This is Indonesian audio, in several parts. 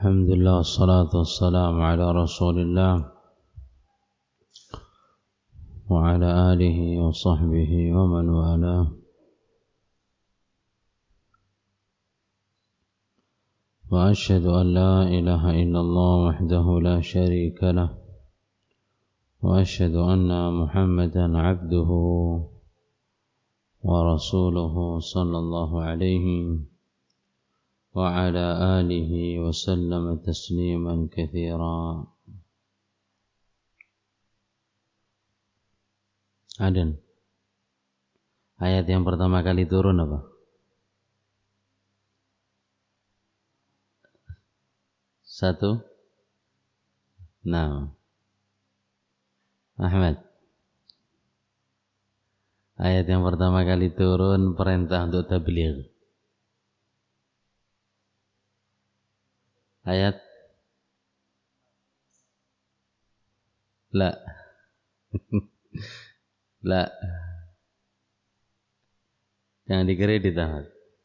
الحمد لله والصلاة والسلام على رسول الله وعلى آله وصحبه ومن والاه وأشهد أن لا إله إلا الله وحده لا شريك له وأشهد أن محمدا عبده ورسوله صلى الله عليه وعلى آله وسلم تسليما كثيرا. Aden, ayat yang pertama kali turun apa? Satu. Nah, Ahmad, ayat yang pertama kali turun perintah untuk tabligh. Ayat la la yang dikredit Ahmad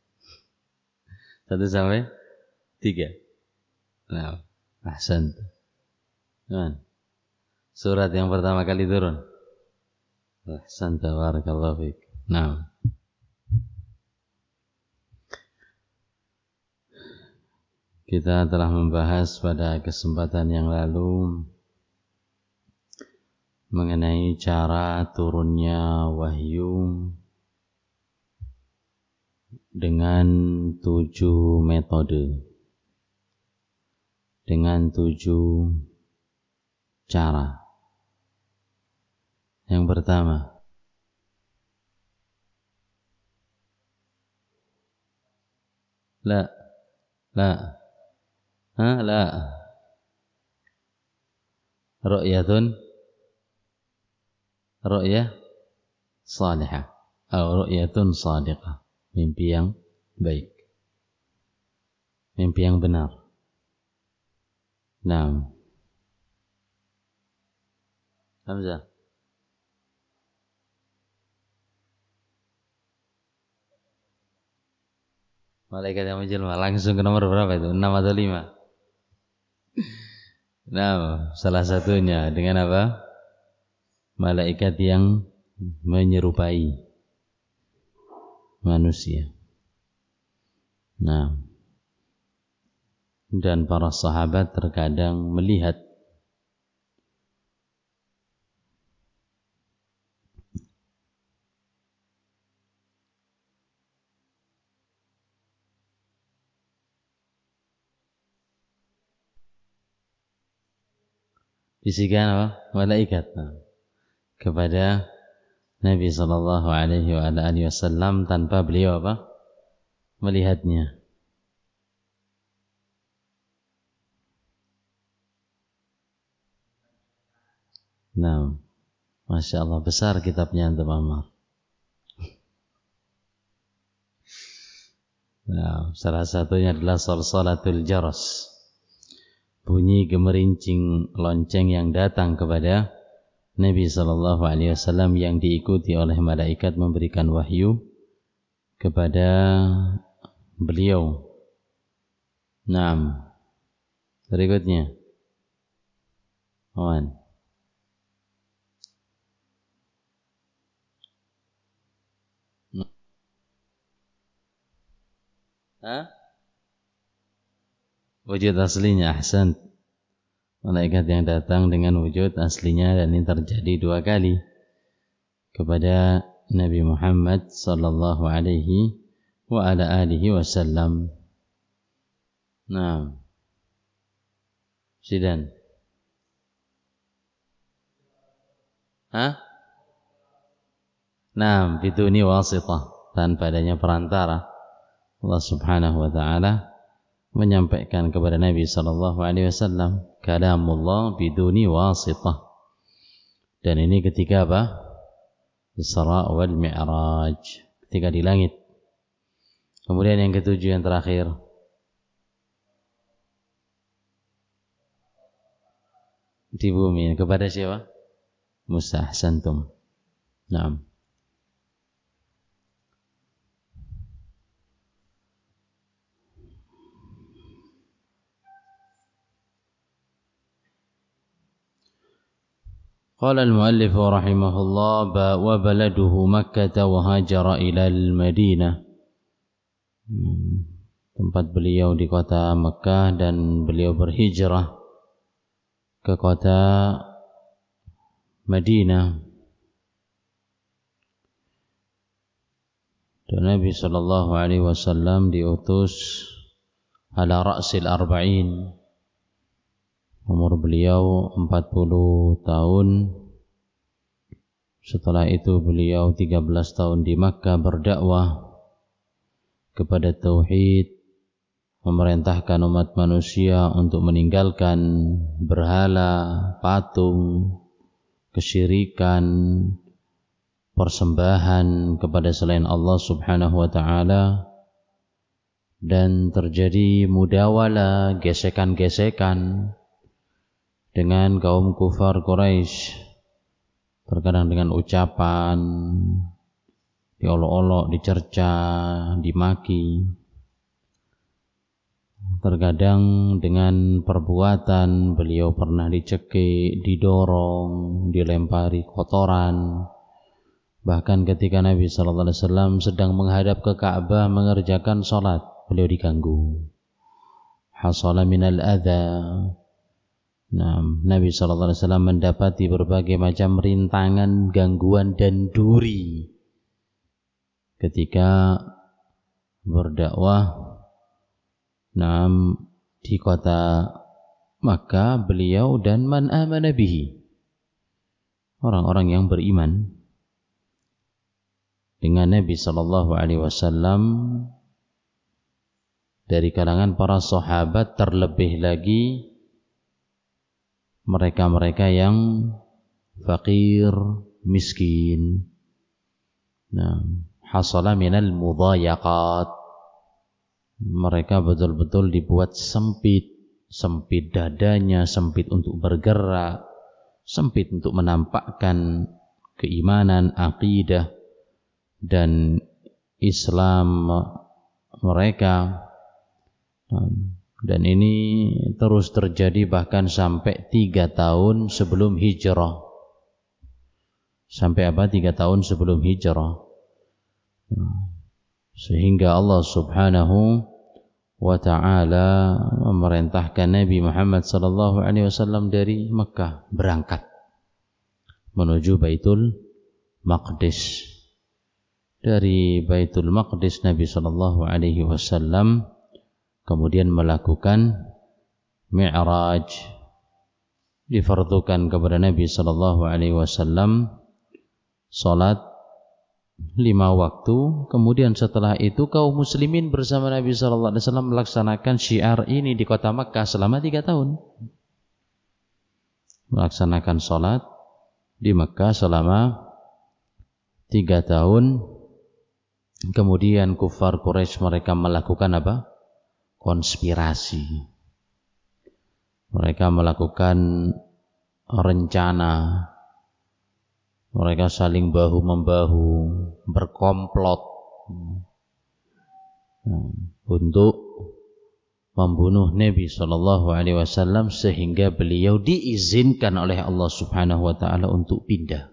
1 sampai 3. Nah, ahsan. Nah, surat yang pertama kali turun. Ahsan, barakallahu fiik. Nah, kita telah membahas pada kesempatan yang lalu mengenai cara turunnya wahyu dengan 7 metode, dengan 7 cara. Yang pertama, la ru'yah salihah atau ru'yatun shadiqah, mimpi yang baik, mimpi yang benar. Nah, Hamzah, malaikat yang menjelma langsung ke nomor berapa itu? 6 atau 5? Nah, salah satunya dengan apa? Malaikat yang menyerupai manusia. Nah, dan para sahabat terkadang melihat bisikan apa? Malaikat kepada Nabi sallallahu alaihi wasallam tanpa beliau apa? Melihatnya. Nah, Masya Allah, besar kitabnya Antum Ammar. Nah, salah satunya adalah salsalatul jaras, bunyi gemerincing lonceng yang datang kepada Nabi sallallahu alaihi wasallam yang diikuti oleh malaikat memberikan wahyu kepada beliau. Nah, berikutnya, Awan. Wujud aslinya, ahsan. Malaikat yang datang dengan wujud aslinya, dan ini terjadi 2 kali kepada Nabi Muhammad sallallahu alaihi wa ala alihi wasallam. Nah, Sidan. Nah, biduni wasitah, tanpa adanya perantara. Allah Subhanahu wa taala menyampaikan kepada Nabi sallallahu alaihi wasallam kalamullah biduni wasitah. Dan ini ketika apa? Isra wal Mi'raj, ketika di langit. Kemudian yang ketujuh, yang terakhir, di bumi, kepada siapa? Musa, ahsantum. Naam. قال المؤلف رحمه الله وبلده مكة وهاجر إلى المدينة. Tempat beliau di kota Mekah dan beliau berhijrah ke kota Madinah. Dan Nabi sallallahu alaihi wasallam diutus ala ra'sil arba'in. Umur beliau 40 tahun. Setelah itu beliau 13 tahun di Makkah berdakwah kepada tauhid, memerintahkan umat manusia untuk meninggalkan berhala, patung, kesyirikan, persembahan kepada selain Allah Subhanahu wa taala, dan terjadi mudawalah, gesekan-gesekan dengan kaum kufar Quraisy, terkadang dengan ucapan, diolok-olok, dicerca, dimaki, terkadang dengan perbuatan. Beliau pernah dicekik, didorong, dilempari kotoran. Bahkan ketika Nabi sallallahu alaihi wasallam sedang menghadap ke Ka'bah mengerjakan salat, beliau diganggu. Hasala minal adza. Nah, Nabi sallallahu alaihi wasallam mendapati berbagai macam rintangan, gangguan dan duri ketika berdakwah di kota Makkah, beliau dan man amana bihi, orang-orang yang beriman dengan Nabi sallallahu alaihi wasallam dari kalangan para sahabat, terlebih lagi mereka-mereka yang fakir, miskin. Hasala minal mudayaqat. Mereka betul-betul dibuat sempit, sempit dadanya, sempit untuk bergerak, sempit untuk menampakkan keimanan, akidah dan Islam mereka. Dan ini terus terjadi bahkan sampai 3 tahun sebelum hijrah. Sampai 3 tahun sebelum hijrah. Sehingga Allah Subhanahu wa ta'ala memerintahkan Nabi Muhammad sallallahu alaihi wasallam dari Mekah berangkat menuju Baitul Maqdis. Dari Baitul Maqdis Nabi sallallahu alaihi wasallam kemudian melakukan Mi'raj. Difardukan kepada Nabi sallallahu alaihi wasallam salat 5 waktu. Kemudian setelah itu kaum muslimin bersama Nabi sallallahu alaihi wasallam melaksanakan syiar ini di kota Makkah selama 3 tahun. Melaksanakan salat di Makkah selama 3 tahun. Kemudian kufar Quraisy mereka melakukan apa? Konspirasi. Mereka melakukan rencana. Mereka saling bahu-membahu, berkomplot untuk membunuh Nabi sallallahu alaihi wasallam, sehingga beliau diizinkan oleh Allah Subhanahu wa taala untuk pindah.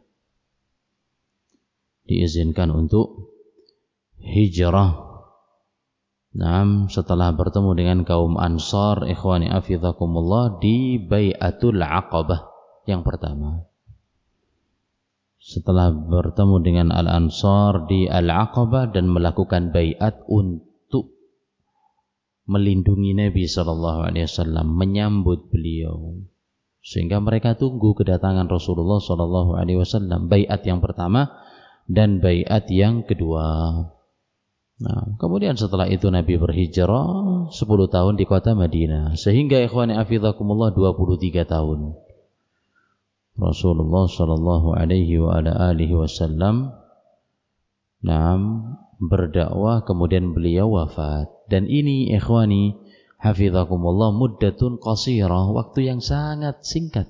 Diizinkan untuk hijrah. Setelah bertemu dengan kaum Ansar, ikhwani afizakumullah, di Bai'atul Aqabah yang pertama. Setelah bertemu dengan Al-Ansar di Al-Aqabah dan melakukan bai'at untuk melindungi Nabi sallallahu alaihi wasallam, menyambut beliau, sehingga mereka tunggu kedatangan Rasulullah sallallahu alaihi wasallam. Bai'at yang pertama dan bai'at yang kedua. Kemudian setelah itu Nabi berhijrah 10 tahun di kota Madinah, sehingga ikhwani hafizakumullah 23 tahun Rasulullah sallallahu alaihi wa ala alihi wasallam berdakwah, kemudian beliau wafat. Dan ini ikhwani hafizakumullah muddatun qasirah, waktu yang sangat singkat.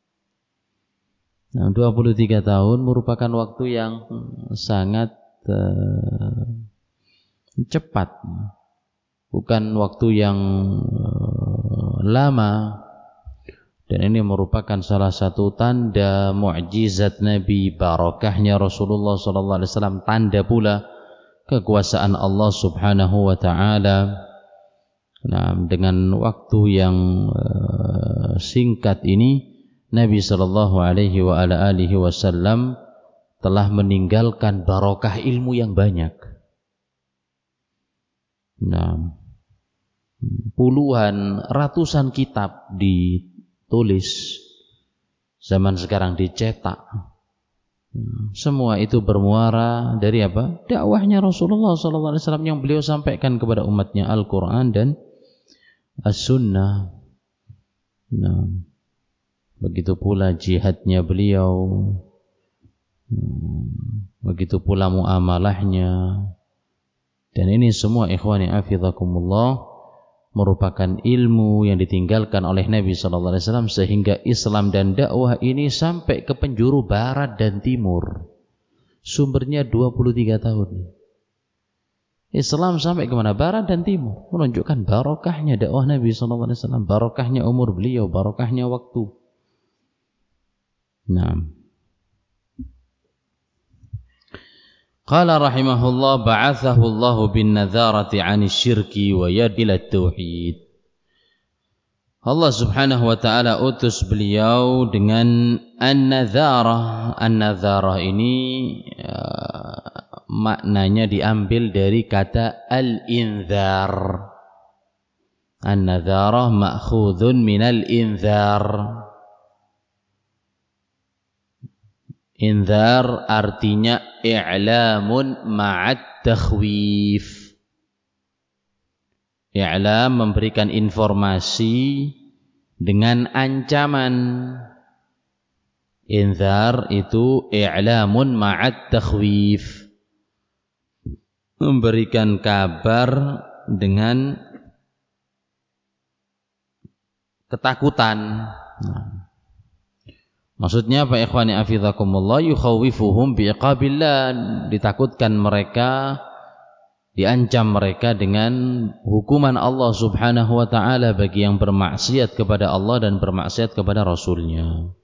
23 tahun merupakan waktu yang sangat cepat, bukan waktu yang lama. Dan ini merupakan salah satu tanda mukjizat Nabi, barakahnya Rasulullah sallallahu alaihi wasallam, tanda pula kekuasaan Allah Subhanahu wa taala. Nah, dengan waktu yang singkat ini Nabi sallallahu alaihi wa ala alihi wasallam telah meninggalkan barokah ilmu yang banyak. Nah, puluhan, ratusan kitab ditulis, zaman sekarang dicetak. Semua itu bermuara dari apa? Dakwahnya Rasulullah SAW yang beliau sampaikan kepada umatnya, Al-Quran dan As-Sunnah. Nah, begitu pula jihadnya beliau, begitu pula muamalahnya. Dan ini semua ikhwani afizakumullah merupakan ilmu yang ditinggalkan oleh Nabi sallallahu alaihi wasallam, sehingga Islam dan dakwah ini sampai ke penjuru barat dan timur. Sumbernya 23 tahun. Islam sampai ke mana? Barat dan timur, menunjukkan barokahnya dakwah Nabi sallallahu alaihi wasallam, barokahnya umur beliau, barokahnya waktu. Nah, qala rahimahullah ba'athahu Allah bin nadharati 'anil syirki wa yadil tauhid. Allah Subhanahu wa taala utus beliau dengan an-nadharah. An-nadharah ini maknanya diambil dari kata al-inzar. An-nadharah ma'khudhun minal inzar. Inzar artinya i'lamun ma'at takhwif. I'lam memberikan informasi dengan ancaman. Inzar itu i'lamun ma'at takhwif, memberikan kabar dengan ketakutan. Maksudnya apa ikhwani afizakumullah? Yukhawifuhum bi'iqabillah, ditakutkan mereka, diancam mereka dengan hukuman Allah Subhanahu wa taala bagi yang bermaksiat kepada Allah dan bermaksiat kepada Rasulnya.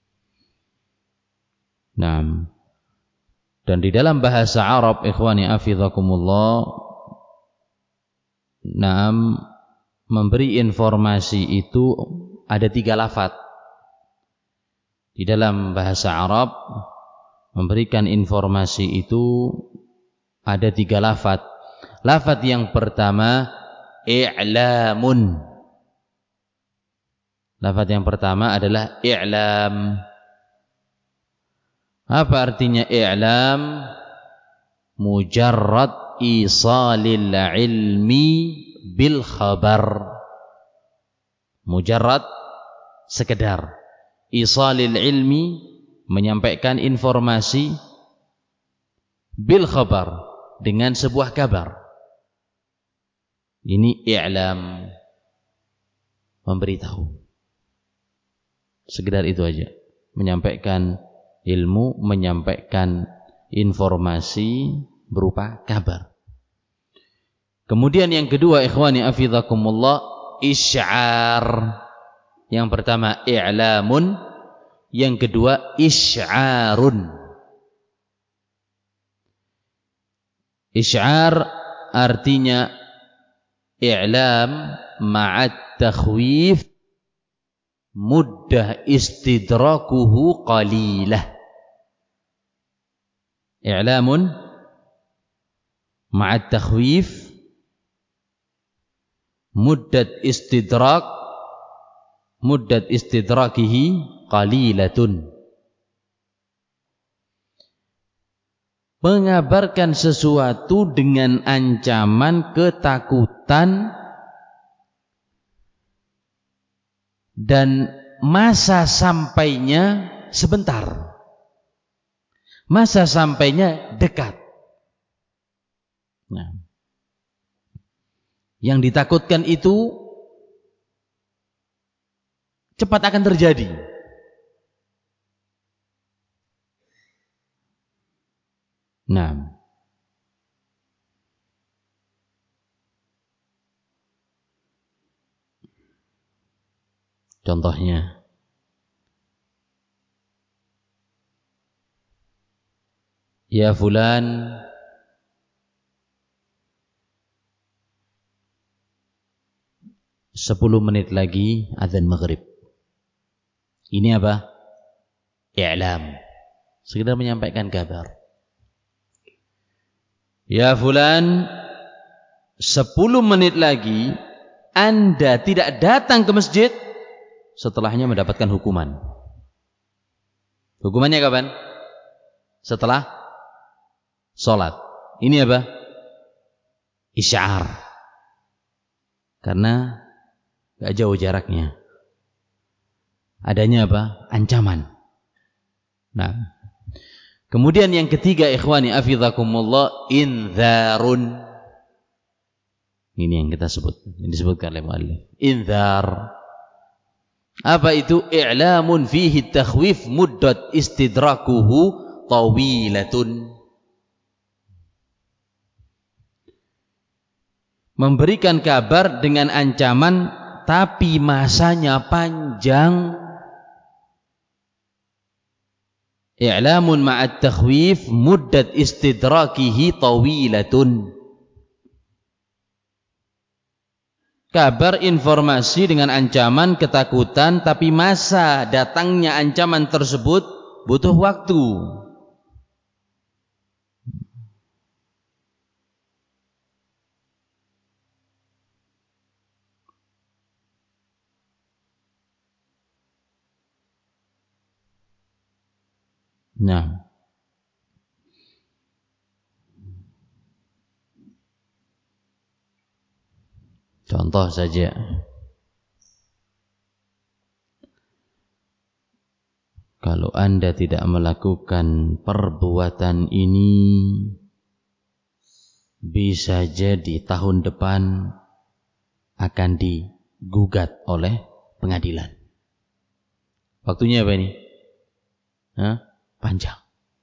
Nah, dan di dalam bahasa Arab ikhwani afizakumullah, memberi informasi itu ada 3 lafaz. Di dalam bahasa Arab memberikan informasi itu ada 3 lafaz. Lafaz yang pertama i'lamun. Lafaz yang pertama adalah i'lam. Apa artinya i'lam? Mujarrad isalil ilmi bil khabar. Mujarrad, sekedar isalil ilmi, menyampaikan informasi, bil khabar, dengan sebuah kabar. Ini i'lam, memberitahu. Sekedar itu aja, menyampaikan ilmu, menyampaikan informasi berupa kabar. Kemudian yang kedua ikhwani afizakumullah, isy'ar. Yang pertama i'lamun, yang kedua isy'arun. Isy'ar artinya i'lam ma'at takhwif, muddah istidrakuhu qalilah. I'lamun ma'at takhwif, muddat istidrakihi qalilatun. Mengabarkan sesuatu dengan ancaman, ketakutan, dan masa sampainya sebentar, masa sampainya dekat. Nah, yang ditakutkan itu cepat akan terjadi. Nah, contohnya Ya fulan, 10 menit lagi azan maghrib. Ini apa? I'lam. Sekedar menyampaikan kabar. Ya fulan, 10 menit lagi Anda tidak datang ke masjid, setelahnya mendapatkan hukuman. Hukumannya kapan? Setelah sholat. Ini apa? Isy'ar. Karena gak jauh jaraknya. Adanya apa? Ancaman. Nah, kemudian yang ketiga, ikhwani afizakumullah, indzarun. Ini yang kita sebut, yang disebutkan oleh muallif. Indzar. Apa itu? I'lamun fihi takhwif muddat istidrakuhu tawilatun. Memberikan kabar dengan ancaman tapi masanya panjang. I'lamun ma'at takhwif muddat istidrakihi tawilatun. Kabar informasi dengan ancaman, ketakutan, tapi masa datangnya ancaman tersebut butuh waktu. Nah, contoh saja. Kalau Anda tidak melakukan perbuatan ini, bisa jadi tahun depan akan digugat oleh pengadilan. Waktunya apa ini? Panjang.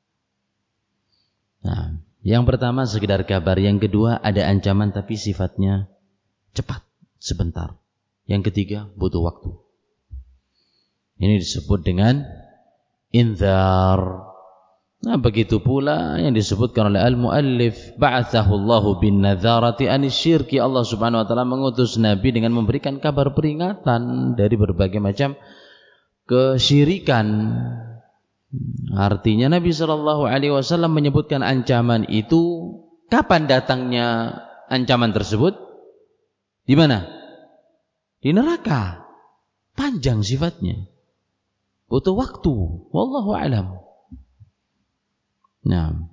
Nah, yang pertama sekedar kabar, yang kedua ada ancaman tapi sifatnya cepat, sebentar. Yang ketiga butuh waktu. Ini disebut dengan indzar. Nah, begitu pula yang disebutkan oleh al-muallif, ba'atsahu Allahu bin nadzarati anis syirki. Allah Subhanahu wa taala mengutus nabi dengan memberikan kabar peringatan dari berbagai macam kesyirikan. Artinya Nabi sallallahu alaihi wasallam menyebutkan ancaman itu. Kapan datangnya ancaman tersebut? Di mana? Di neraka. Panjang sifatnya. Butuh waktu. Wallahu a'lam. Nah,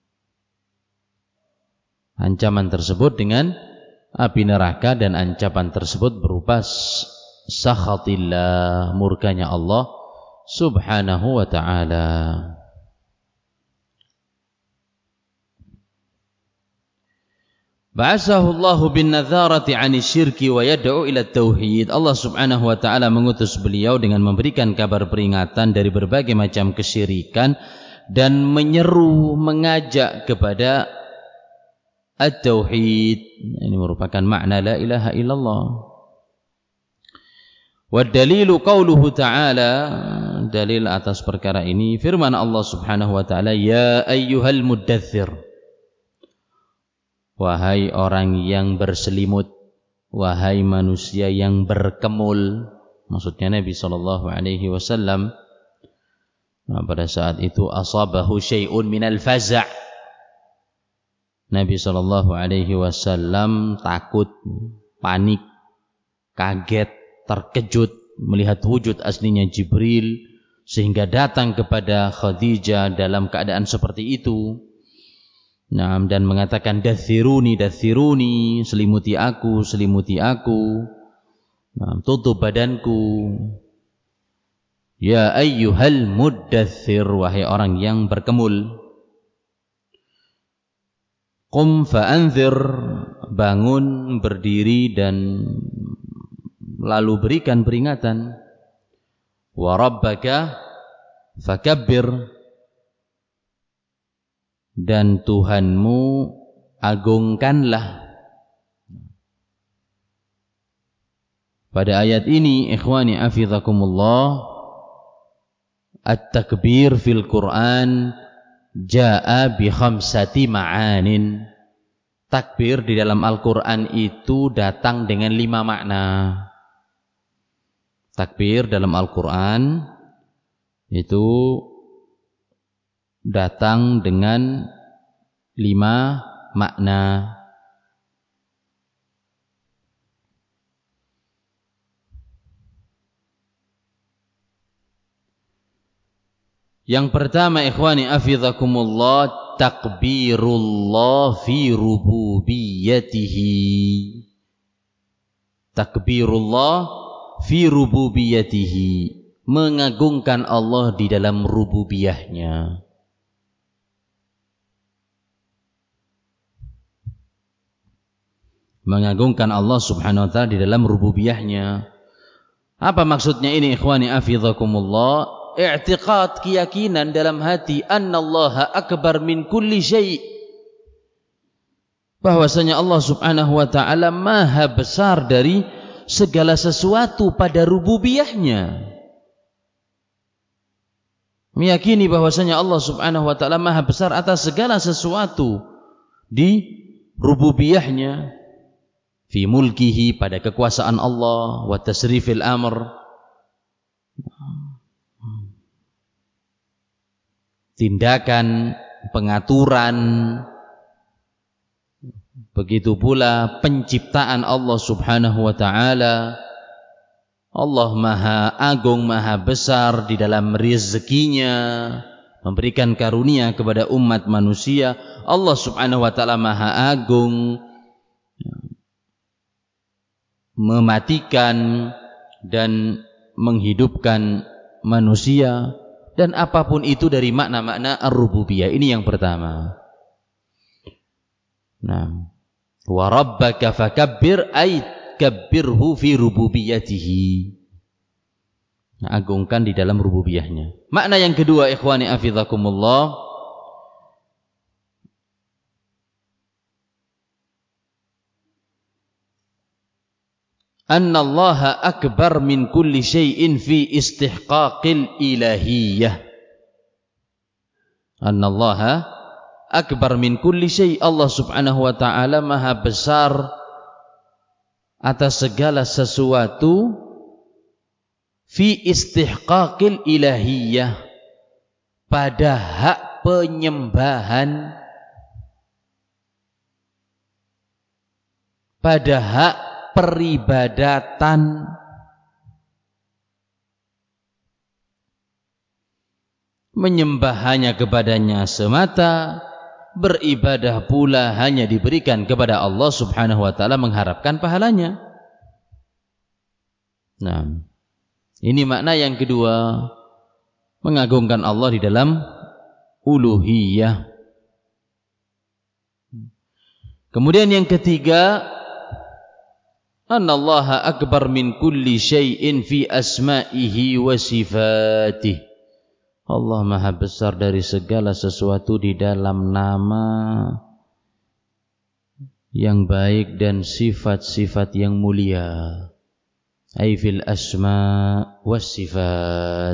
ancaman tersebut dengan api neraka, dan ancaman tersebut berupa sakhatillah, murkanya Allah Subhanahu wa ta'ala. Ba'atsahu Allahu bin nadzarati 'ani syirki wa yad'u ila tauhid. Allah Subhanahu wa ta'ala mengutus beliau dengan memberikan kabar peringatan dari berbagai macam kesyirikan dan menyeru, mengajak kepada at-tauhid. Ini merupakan makna la ilaha illallah. Wa dalilu qauluhu ta'ala, dalil atas perkara ini firman Allah Subhanahu wa ta'ala, ya ayyuhal muddaththir, wahai orang yang berselimut, wahai manusia yang berkemul. Maksudnya Nabi sallallahu alaihi wasallam. Nah, pada saat itu asabahu syai'un minal faza'. Nabi sallallahu alaihi wasallam takut, panik, kaget, terkejut melihat wujud aslinya Jibril, sehingga datang kepada Khadijah dalam keadaan seperti itu. Nah, dan mengatakan dathiruni, dathiruni, selimuti aku, selimuti aku. Nah, tutup badanku. Ya ayyuhal muddaththir, wahai orang yang berkemul. Qum fa'anzir, bangun, berdiri dan lalu berikan peringatan. Wa rabbaka fakabbir, dan Tuhanmu agungkanlah. Pada ayat ini ikhwani afizakumullah, at-takbir fil Quran jaa bi khamsati ma'anin. Takbir di dalam Al-Quran itu datang dengan 5 makna. Takbir dalam Al-Quran itu datang dengan 5 makna. Yang pertama, ikhwani afidhakumullah, takbirullah fi rububiyatihi. Takbirullah fi rububiyatihi, mengagungkan Allah di dalam rububiyahnya. Mengagungkan Allah subhanahu wa ta'ala di dalam rububiyahnya. Apa maksudnya ini ikhwani afidhakumullah? I'tiqad, keyakinan dalam hati, annallaha akbar min kulli syai', bahwasanya Allah subhanahu wa ta'ala maha besar dari segala sesuatu pada rububiyahnya. Meyakini bahwasanya Allah subhanahu wa ta'ala maha besar atas segala sesuatu di rububiyahnya, fi mulkihi, pada kekuasaan Allah, wa tasrifil amr, tindakan, pengaturan, begitu pula penciptaan Allah subhanahu wa ta'ala. Allah maha agung, maha besar di dalam rezekinya, memberikan karunia kepada umat manusia. Allah subhanahu wa ta'ala maha agung, mematikan dan menghidupkan manusia, dan apapun itu dari makna-makna ar-rububiyah. Ini yang pertama. Nah, wa rabbaka fakabbir, ay kabbirhu fi rububiyatihi. Nah, agungkan di dalam rububiyahnya. Makna yang kedua ikhwani afidhakumullah, annallaha akbar min kulli syai'in fi istihqaqil ilahiyyah. Annallaha akbar min kulli syai', Allah subhanahu wa ta'ala maha besar atas segala sesuatu, fi istihqaqil ilahiyyah, pada hak penyembahan, pada hak peribadatan, menyembah hanya kepadanya semata, beribadah pula hanya diberikan kepada Allah subhanahu wa ta'ala, mengharapkan pahalanya. Nah, ini makna yang kedua, mengagungkan Allah di dalam uluhiyah. Kemudian yang ketiga, annallaha akbar min kulli syai'in fi asma'ihi wa sifatih. Allah maha besar dari segala sesuatu di dalam nama yang baik dan sifat-sifat yang mulia. Ay fil asma' was sifat.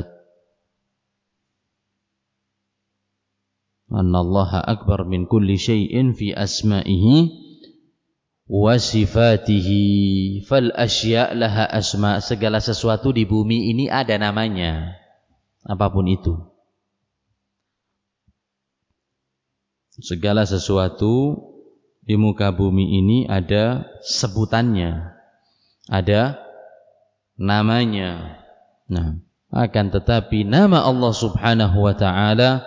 Annallaha akbar min kulli syai'in fi asma'ihi wa sifatihi. Fal asya' laha asma'. Segala sesuatu di bumi ini ada namanya, apapun itu. Segala sesuatu di muka bumi ini ada sebutannya, ada namanya. Nah, akan tetapi nama Allah subhanahu wa ta'ala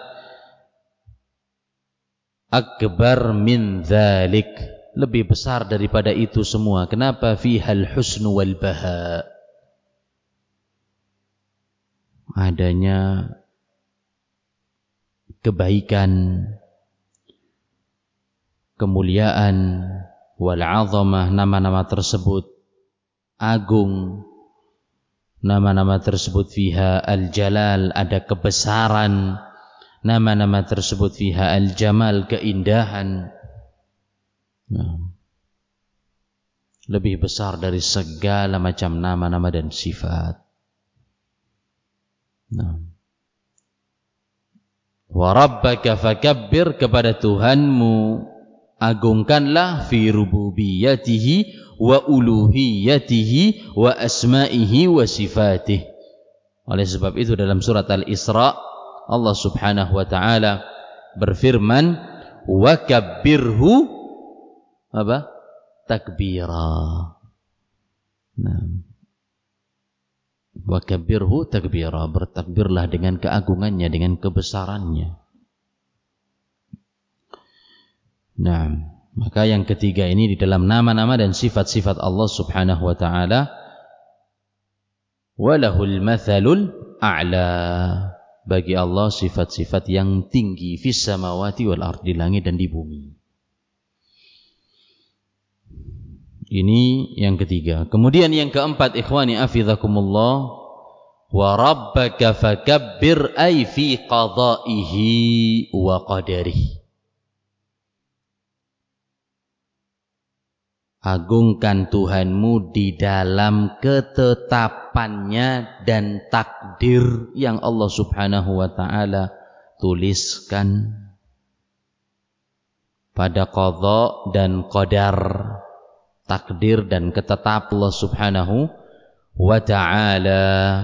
akbar min dzalik, lebih besar daripada itu semua. Kenapa? Fihal husnu wal baha, adanya kebaikan, kemuliaan, wal azamah, nama-nama tersebut agung, nama-nama tersebut fiha al jalal, ada kebesaran, nama-nama tersebut fiha al jamal, keindahan. Nah, lebih besar dari segala macam nama-nama dan sifat. Nah, Wa rabbaka fakabbir, kepada Tuhanmu agungkanlah, fi rububiyatihi wa uluhiyatihi wa asma'ihi wa sifatih. Oleh sebab itu dalam surat Al-Isra Allah Subhanahu wa taala berfirman, wa kabbirhu apa? Takbira. Nah, wa kabbirhu takbira, bertakbirlah dengan keagungannya, dengan kebesarannya. Nah, maka yang ketiga ini di dalam nama-nama dan sifat-sifat Allah Subhanahu wa taala, walahul mathalul a'la, bagi Allah sifat-sifat yang tinggi, fis samawati wal ardi, di langit dan di bumi. Ini yang ketiga. Kemudian yang keempat, ikhwani afizakumullah, wa rabbaka fakabbir ay fi qada'ihi wa qadarihi. Agungkan Tuhanmu di dalam ketetapannya dan takdir yang Allah Subhanahu wa ta'ala tuliskan pada qadha dan qadar, takdir dan ketetapan Allah Subhanahu wa ta'ala.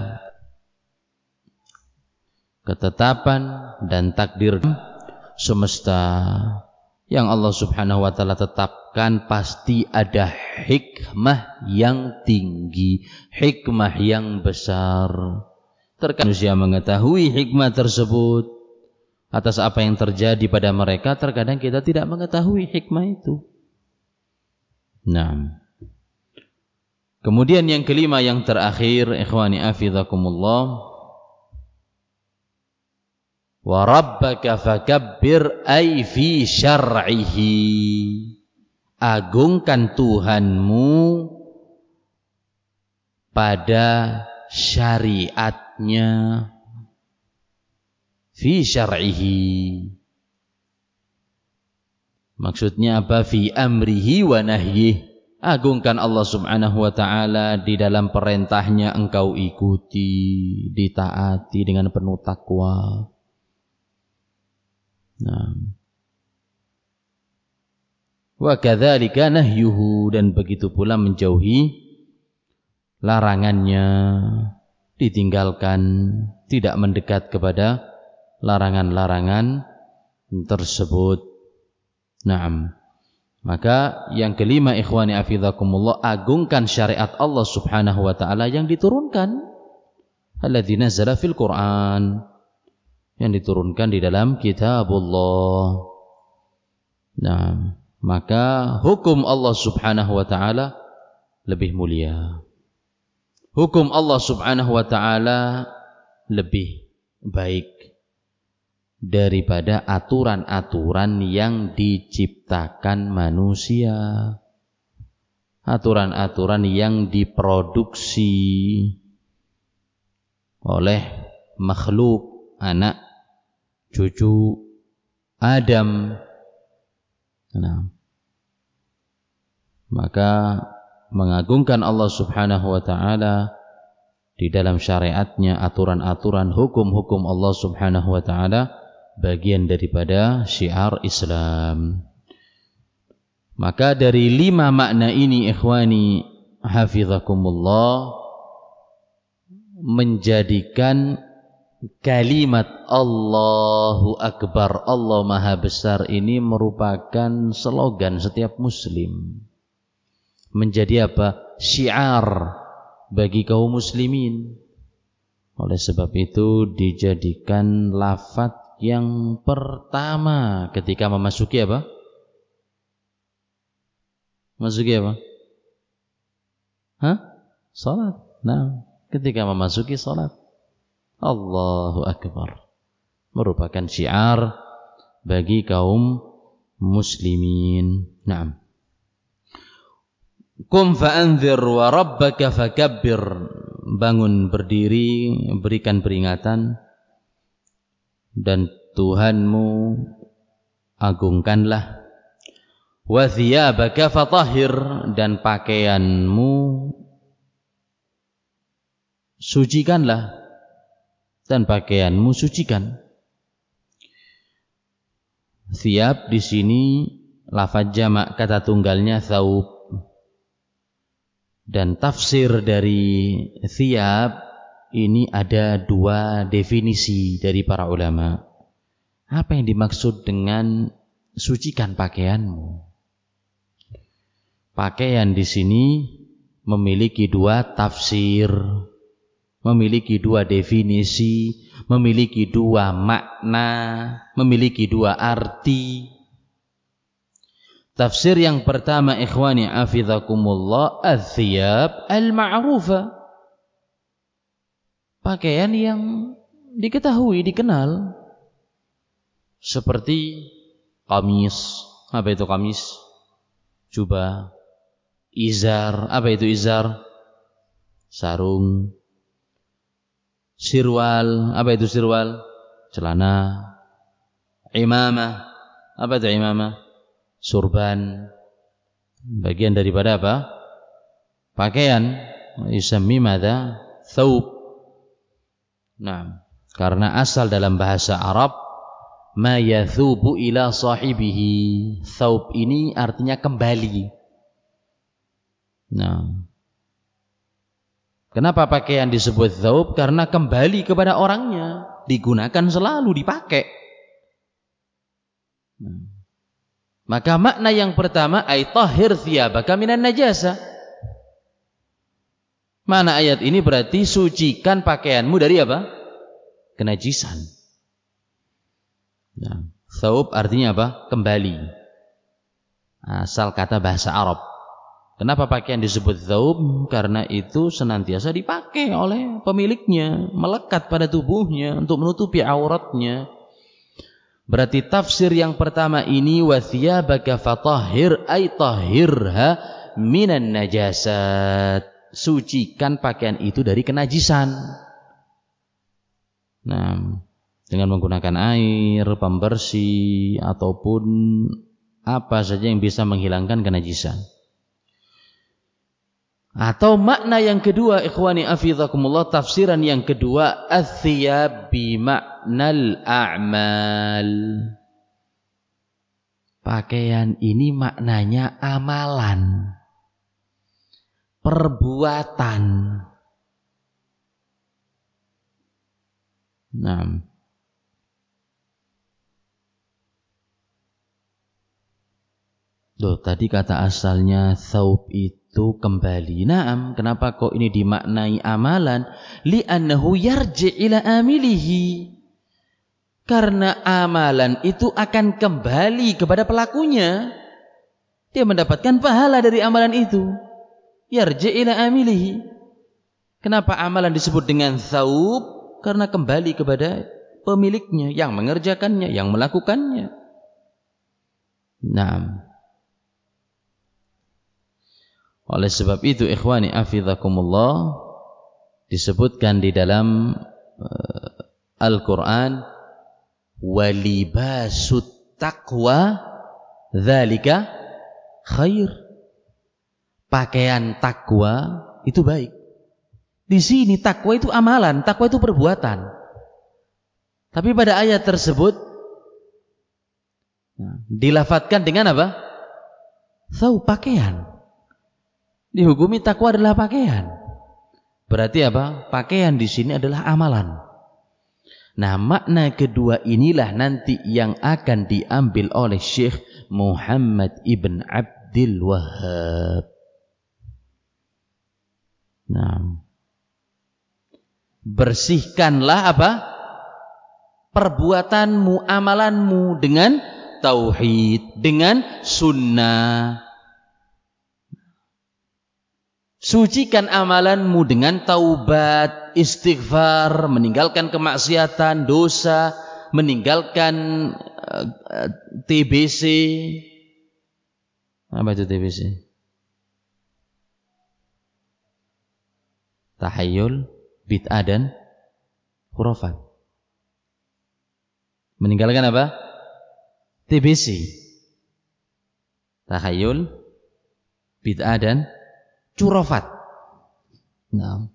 Ketetapan dan takdir semesta yang Allah Subhanahu wa ta'ala tetapkan pasti ada hikmah yang tinggi, hikmah yang besar. Terkadang manusia mengetahui hikmah tersebut atas apa yang terjadi pada mereka, terkadang kita tidak mengetahui hikmah itu. Nah, kemudian yang kelima, yang terakhir, ikhwani afizakumullah, wa rabbaka fakabbir ay fi syar'ihi, agungkan Tuhanmu pada syariatnya, fi syar'ihi, maksudnya apa? Fi amrihi wa nahyihi, agungkan Allah Subhanahu wa ta'ala di dalam perintahnya engkau ikuti, ditaati dengan penuh takwa. Nah, wa kadzalika nahyuhu, dan begitu pula menjauhi larangannya, ditinggalkan, tidak mendekat kepada larangan-larangan tersebut. Naam. Maka yang kelima, ikhwani afizakumullah, agungkan syariat Allah Subhanahu wa ta'ala yang diturunkan, alladzi nazzala fil Qur'an, yang diturunkan di dalam kitabullah. Nah, maka hukum Allah Subhanahu wa ta'ala lebih mulia, hukum Allah Subhanahu wa ta'ala lebih baik daripada aturan-aturan yang diciptakan manusia, aturan-aturan yang diproduksi oleh makhluk, anak cucu Adam. Nah, maka mengagungkan Allah Subhanahu wa ta'ala di dalam syariatnya, aturan-aturan, hukum-hukum Allah Subhanahu wa ta'ala, bagian daripada syiar Islam. Maka dari 5 makna ini, ikhwani hafizakumullah, menjadikan kalimat Allahu Akbar, Allah Maha Besar, ini merupakan slogan setiap muslim, menjadi apa? Syiar bagi kaum muslimin. Oleh sebab itu dijadikan lafaz yang pertama ketika memasuki apa? Masuki apa? Salat. Nah, ketika memasuki salat, Allahu Akbar, merupakan syiar bagi kaum muslimin. Naam. Qum fa'anzir wa rabbaka fakabbir, bangun berdiri, berikan peringatan, dan Tuhanmu agungkanlah. Wa thiyabaka fatahhir, dan pakaianmu sucikanlah, dan pakaianmu sucikan. Thiyab di sini lafaz jamak, kata tunggalnya thawb. Dan tafsir dari thiyab ini ada dua definisi dari para ulama. Apa yang dimaksud dengan sucikan pakaianmu? Pakaian di sini memiliki dua tafsir, memiliki dua definisi, memiliki dua makna, memiliki dua arti. Tafsir yang pertama, ikhwani hafizakumullah, al-thiyab al-ma'rufa. Pakaian yang diketahui, dikenal. Seperti kamis. Apa itu kamis? Jubah. Izar. Apa itu izar? Sarung. Sirwal. Apa itu sirwal? Celana. Imamah. Apa itu imamah? Surban. Bagian daripada apa? Pakaian. Yusammi madza? Thawb. Nah, karena asal dalam bahasa Arab ma yathubu ila sahibihi. Thawb ini artinya kembali. Nah, kenapa pakaian disebut thawb? Karena kembali kepada orangnya, digunakan selalu, dipakai. Nah, maka makna yang pertama, ay tahhir thiyabaka minan najasa. Mana ayat ini berarti sucikan pakaianmu dari apa? Kenajisan. Nah, thawb artinya apa? Kembali. Asal kata bahasa Arab. Kenapa pakaian disebut thawb? Karena itu senantiasa dipakai oleh pemiliknya, melekat pada tubuhnya untuk menutupi auratnya. Berarti tafsir yang pertama ini, wa thiyabaka fatahhir ay tahhirha minan najasat. Sucikan pakaian itu dari kenajisan. Nah, dengan menggunakan air, pembersih ataupun apa saja yang bisa menghilangkan kenajisan. Atau makna yang kedua, ikhwani hafizakumullah, tafsiran yang kedua, ats-tsiyab bi ma'nal a'mal. Pakaian ini maknanya amalan, perbuatan. Nah, tadi kata asalnya thawb itu kembali. Naam, kenapa kok ini dimaknai amalan? Li'annahu yarji' ila amilihi. Karena amalan itu akan kembali kepada pelakunya. Dia mendapatkan pahala dari amalan itu. Yarji' ila amilihi. Kenapa amalan disebut dengan thawb? Karena kembali kepada pemiliknya, yang mengerjakannya, yang melakukannya. Naam. Oleh sebab itu, ikhwani hafizakumullah, disebutkan di dalam Al-Quran, walibasut taqwa dzalika khair. Pakaian takwa itu baik. Di sini takwa itu amalan, takwa itu perbuatan. Tapi pada ayat tersebut dilafadzkan dengan apa? Thawb, pakaian. Dihukumi takwa adalah pakaian. Berarti apa? Pakaian di sini adalah amalan. Nah, makna kedua inilah nanti yang akan diambil oleh Syekh Muhammad ibn Abdul Wahhab. Nah, bersihkanlah apa? Perbuatanmu, amalanmu dengan tauhid, dengan sunnah. Sucikan amalanmu dengan taubat, istighfar, meninggalkan kemaksiatan, dosa, meninggalkan TBC. Apa itu TBC? Tahayyul, bid'ah dan khurafat. Meninggalkan apa? TBC. Tahayyul, bid'ah dan curafat. Nah.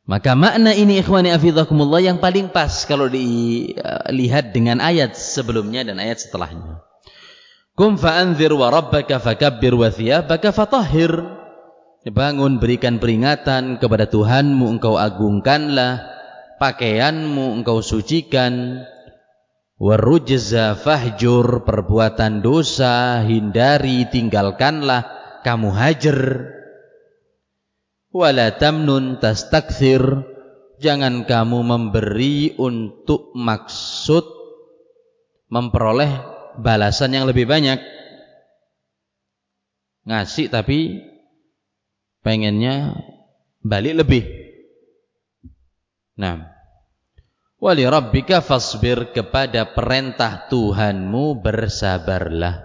Maka makna ini ikhwani afidhakumullah yang paling pas kalau dilihat dengan ayat sebelumnya dan ayat setelahnya. Qum fa'anzir wa rabbaka fakabbir wa thiyabaka fatahhir. Bangun, berikan peringatan kepada Tuhanmu, engkau agungkanlah, pakaianmu engkau sucikan. Warujza fahjur, perbuatan dosa hindari, tinggalkanlah, kamu hajar. Wala tamnun tastakthir, jangan kamu memberi untuk maksud memperoleh balasan yang lebih banyak. Ngasih tapi pengennya balik lebih. Nah, wali rabbika fasbir, kepada perintah Tuhanmu bersabarlah.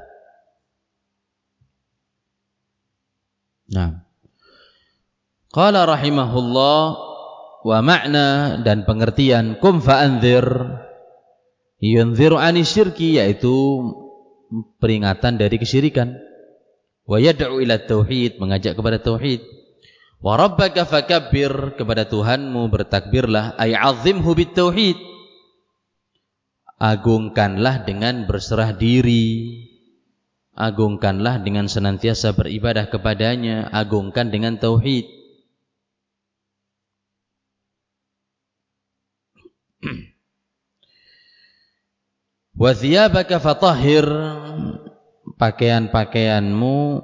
Nah, qala rahimahullah, wa makna dan pengertian kum fa'anzir yunziru ani syirki, yaitu peringatan dari kesyirikan. Wa yad'u ila tauhid, mengajak kepada tauhid. Wa rabbaka fakabbir, kepada Tuhanmu bertakbirlah, ay 'azzimhu bit tauhid, agungkanlah dengan berserah diri, agungkanlah dengan senantiasa beribadah kepadanya, agungkan dengan tauhid. Wa thiyabaka fatahhir, pakaian-pakaianmu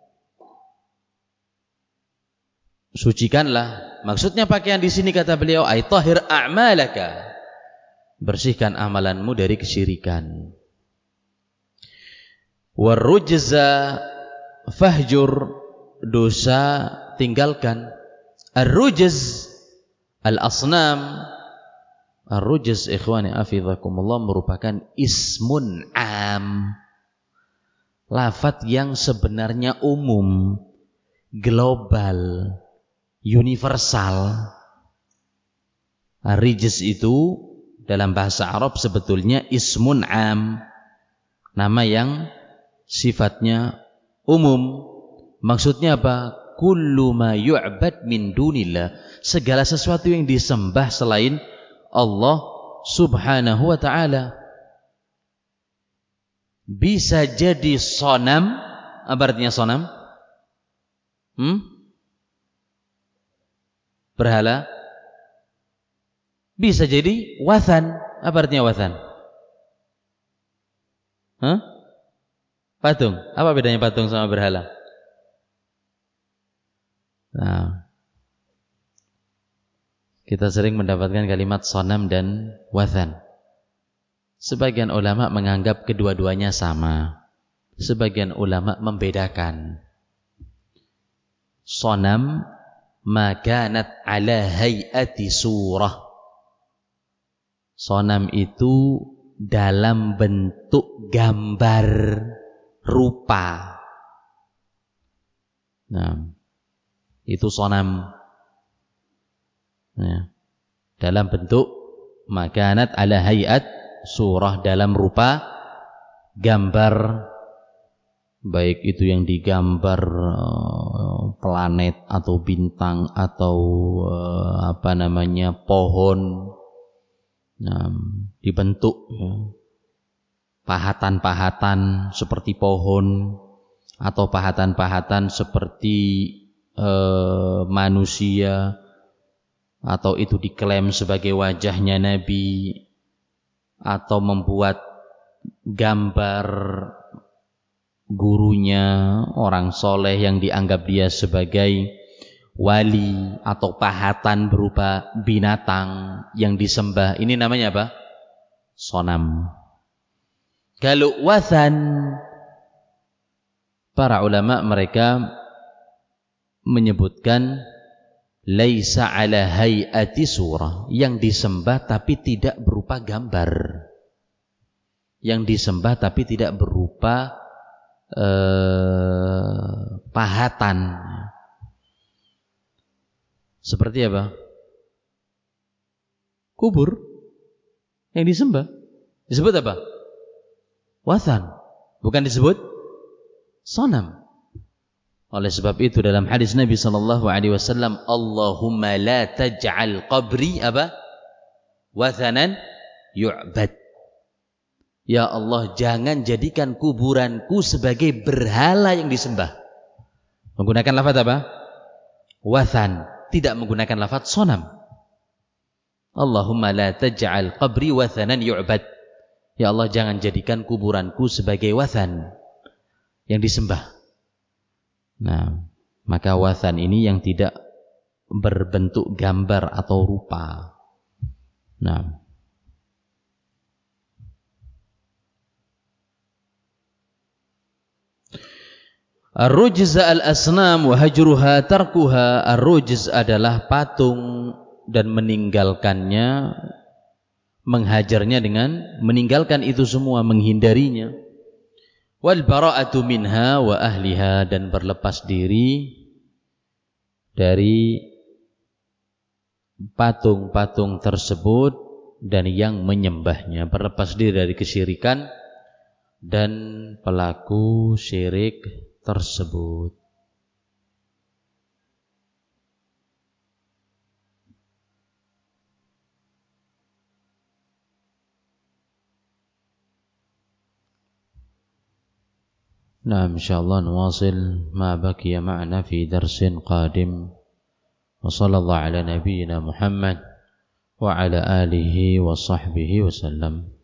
sucikanlah. Maksudnya pakaian di sini kata beliau ay tahhir a'malaka, bersihkan amalanmu dari kesyirikan. Warujza fahjur, dosa tinggalkan. Ar-rujz al-asnam. Ar-rujz ikhwani afidhakumullah merupakan ismun am, lafadz yang sebenarnya umum, global, universal. Ar-rijz itu dalam bahasa Arab sebetulnya ismun am, nama yang sifatnya umum. Maksudnya apa? Kullu ma yu'bad min dunillah, segala sesuatu yang disembah selain Allah subhanahu wa ta'ala. Bisa jadi sonam. Apa artinya sonam? Berhala. Bisa jadi wathan. Apa artinya wathan? Patung. Apa bedanya patung sama berhala? Nah, kita sering mendapatkan kalimat sonam dan wathan. Sebagian ulama menganggap kedua-duanya sama. Sebagian ulama membedakan. Sonam ma kanat ala hayati surah. Sonam itu dalam bentuk gambar, rupa. Nah, itu sonam. Nah, dalam bentuk makanat ala hayat surah, dalam rupa gambar, baik itu yang digambar planet atau bintang atau pohon. Nah, dibentuk pahatan-pahatan seperti pohon atau pahatan-pahatan seperti manusia, atau itu diklaim sebagai wajahnya Nabi, atau membuat gambar gurunya, orang soleh yang dianggap dia sebagai wali, atau pahatan berupa binatang yang disembah. Ini namanya apa? Sonam. Kalau wathan, para ulama mereka menyebutkan laisa ala hayati surah, yang disembah tapi tidak berupa gambar, yang disembah tapi tidak berupa pahatan. Seperti apa? Kubur yang disembah disebut apa? Wathan, bukan disebut sonam. Oleh sebab itu dalam hadis Nabi sallallahu alaihi wasallam, Allahumma la taj'al qabri apa? Wathanan yu'bad. Ya Allah, jangan jadikan kuburanku sebagai berhala yang disembah. Menggunakan lafaz apa? Wathan, tidak menggunakan lafaz sonam. Allahumma la taj'al qabri wathanan yu'bad. Ya Allah, jangan jadikan kuburanku sebagai wathan yang disembah. Nah, maka wathan ini yang tidak berbentuk gambar atau rupa. Nah, ar-rujz al-asnam wa hajruha tarkuha. Ar-rujz adalah patung dan meninggalkannya, menghajarnya dengan meninggalkan itu semua, menghindarinya. Wal bara'atu minha wa ahliha, dan berlepas diri dari patung-patung tersebut dan yang menyembahnya, berlepas diri dari kesyirikan dan pelaku syirik tersebut. نعم إن شاء الله نواصل ما بقي معنا في درس قادم وصلى الله على نبينا محمد وعلى آله وصحبه وسلم.